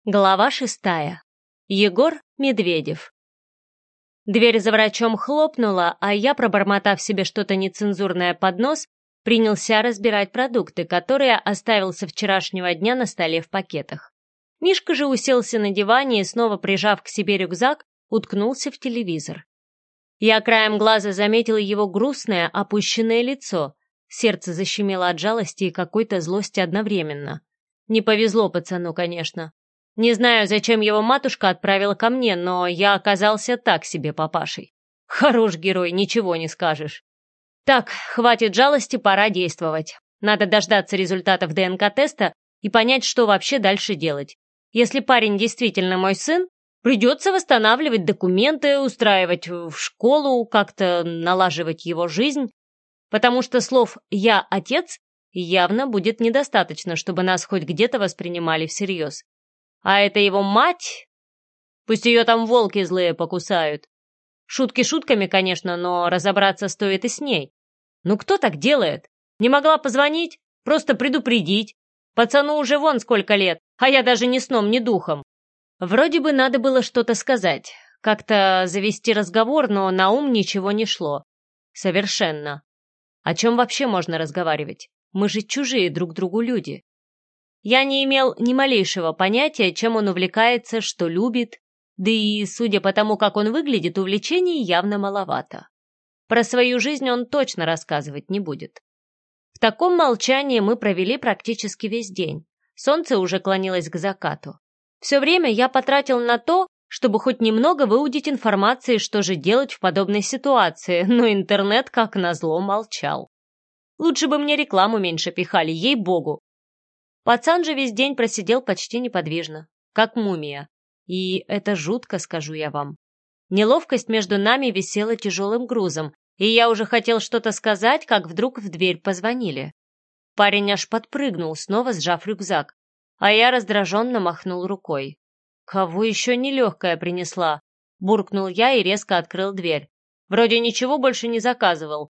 Глава 6. Егор Медведев. Дверь за врачом хлопнула, а я, пробормотав себе что-то нецензурное под нос, принялся разбирать продукты, которые оставил со вчерашнего дня на столе в пакетах. Мишка же уселся на диване и, снова прижав к себе рюкзак, уткнулся в телевизор. Я краем глаза заметила его грустное, опущенное лицо. Сердце защемило от жалости и какой-то злости одновременно. Не повезло пацану, конечно. Не знаю, зачем его матушка отправила ко мне, но я оказался так себе папашей. Хорош герой, ничего не скажешь. Так, хватит жалости, пора действовать. Надо дождаться результатов ДНК-теста и понять, что вообще дальше делать. Если парень действительно мой сын, придется восстанавливать документы, устраивать в школу, как-то налаживать его жизнь, потому что слов «я отец» явно будет недостаточно, чтобы нас хоть где-то воспринимали всерьез. А это его мать? Пусть ее там волки злые покусают. Шутки шутками, конечно, но разобраться стоит и с ней. Ну кто так делает? Не могла позвонить? Просто предупредить. Пацану уже вон сколько лет, а я даже ни сном, ни духом. Вроде бы надо было что-то сказать, как-то завести разговор, но на ум ничего не шло. Совершенно. О чем вообще можно разговаривать? Мы же чужие друг другу люди. Я не имел ни малейшего понятия, чем он увлекается, что любит, да и, судя по тому, как он выглядит, увлечений явно маловато. Про свою жизнь он точно рассказывать не будет. В таком молчании мы провели практически весь день. Солнце уже клонилось к закату. Все время я потратил на то, чтобы хоть немного выудить информации, что же делать в подобной ситуации, но интернет, как назло, молчал. Лучше бы мне рекламу меньше пихали, ей-богу. Пацан же весь день просидел почти неподвижно, как мумия. И это жутко, скажу я вам. Неловкость между нами висела тяжелым грузом, и я уже хотел что-то сказать, как вдруг в дверь позвонили. Парень аж подпрыгнул, снова сжав рюкзак, а я раздраженно махнул рукой. «Кого еще нелегкая принесла?» — буркнул я и резко открыл дверь. Вроде ничего больше не заказывал.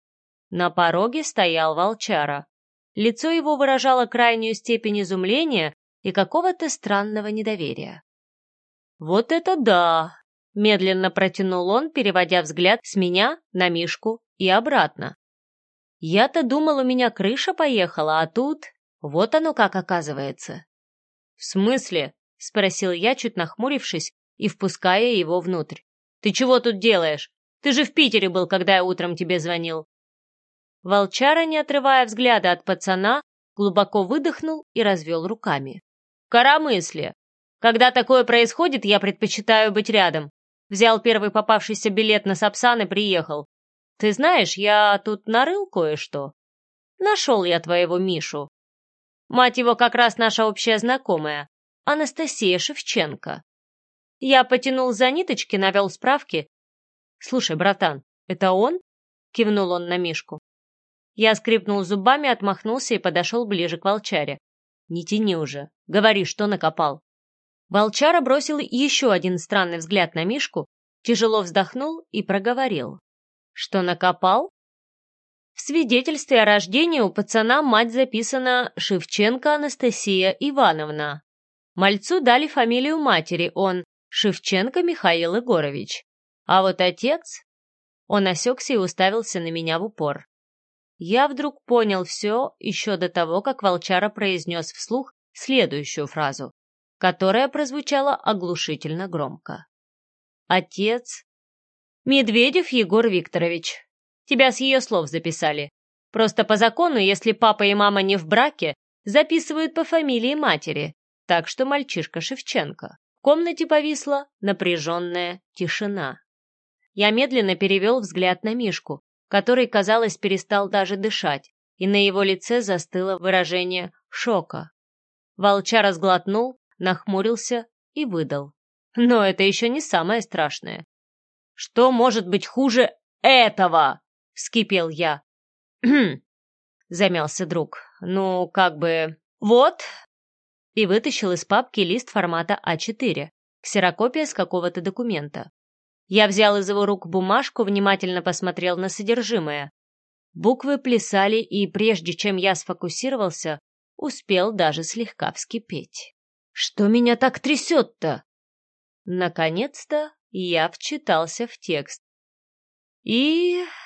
На пороге стоял волчара. Лицо его выражало крайнюю степень изумления и какого-то странного недоверия. «Вот это да!» — медленно протянул он, переводя взгляд с меня на Мишку и обратно. «Я-то думал, у меня крыша поехала, а тут... Вот оно как оказывается». «В смысле?» — спросил я, чуть нахмурившись и впуская его внутрь. «Ты чего тут делаешь? Ты же в Питере был, когда я утром тебе звонил». Волчара, не отрывая взгляда от пацана, глубоко выдохнул и развел руками. «Коромыслие! Когда такое происходит, я предпочитаю быть рядом. Взял первый попавшийся билет на Сапсан и приехал. Ты знаешь, я тут нарыл кое-что. Нашел я твоего Мишу. Мать его как раз наша общая знакомая, Анастасия Шевченко. Я потянул за ниточки, навел справки. Слушай, братан, это он?» — кивнул он на Мишку. Я скрипнул зубами, отмахнулся и подошел ближе к волчаре. «Не тяни уже. Говори, что накопал». Волчара бросил еще один странный взгляд на Мишку, тяжело вздохнул и проговорил. «Что накопал?» В свидетельстве о рождении у пацана мать записана Шевченко Анастасия Ивановна. Мальцу дали фамилию матери, он Шевченко Михаил Егорович. А вот отец... Он осекся и уставился на меня в упор. Я вдруг понял все еще до того, как волчара произнес вслух следующую фразу, которая прозвучала оглушительно громко. «Отец Медведев Егор Викторович. Тебя с ее слов записали. Просто по закону, если папа и мама не в браке, записывают по фамилии матери, так что мальчишка Шевченко». В комнате повисла напряженная тишина. Я медленно перевел взгляд на Мишку, который, казалось, перестал даже дышать, и на его лице застыло выражение шока. Волчара сглотнул, нахмурился и выдал. Но это еще не самое страшное. «Что может быть хуже этого?» — вскипел я. «Кхм», — замялся друг. «Ну, как бы... Вот!» И вытащил из папки лист формата А4, ксерокопия с какого-то документа. Я взял из его рук бумажку, внимательно посмотрел на содержимое. Буквы плясали, и прежде чем я сфокусировался, успел даже слегка вскипеть. Что меня так трясет-то? Наконец-то я вчитался в текст. И